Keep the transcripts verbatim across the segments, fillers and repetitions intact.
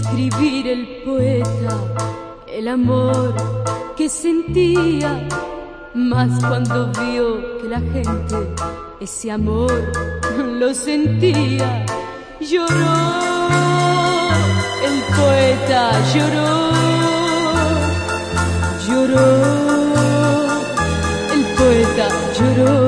escribir el poeta el amor que sentía, más cuando vio que la gente ese amor lo sentía. Lloró, el poeta lloró, lloró, el poeta lloró.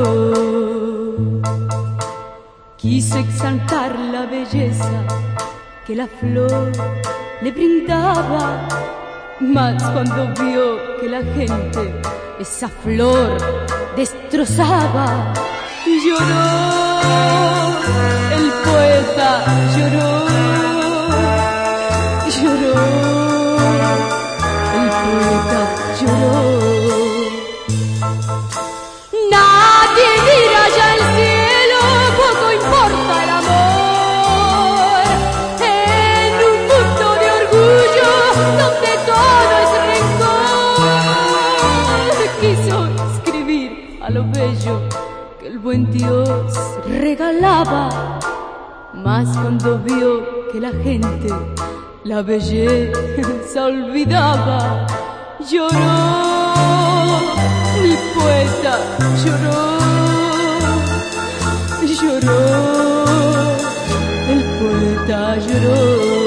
Quiso exaltar la belleza que la flor le brindaba, mas cuando vio que la gente esa flor destrozaba, lloró, el poeta lloró, lloró, el poeta lloró. Nadie mira ya el cielo, poco importa el amor, en un mundo de orgullo donde todo es rencor. Quiso escribir a lo bello que el buen Dios regalaba, mas cuando vio que la gente la belleza olvidaba, lloró, el poeta lloró, lloró, el poeta lloró.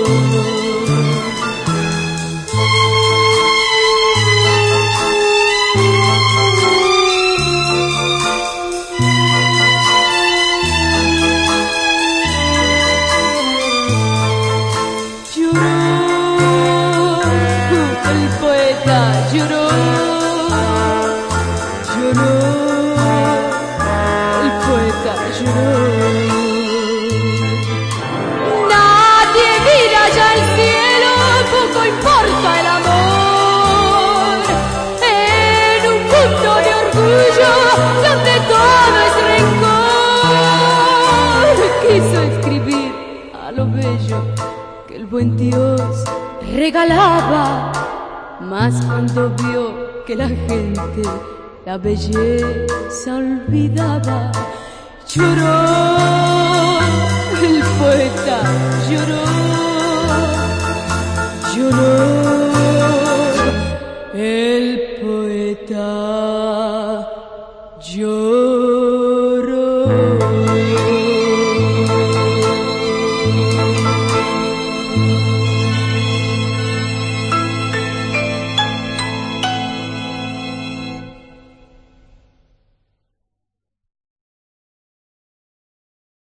El poeta lloró, lloró, el poeta lloró. Nadie mira ya el cielo, poco importa el amor, en un mundo de orgullo donde todo es rencor. Quiso escribir a lo bello que el buen Dios regalaba, mas cuando vio que la gente la belleza olvidaba, lloró, el poeta lloró, lloró, el poeta lloró.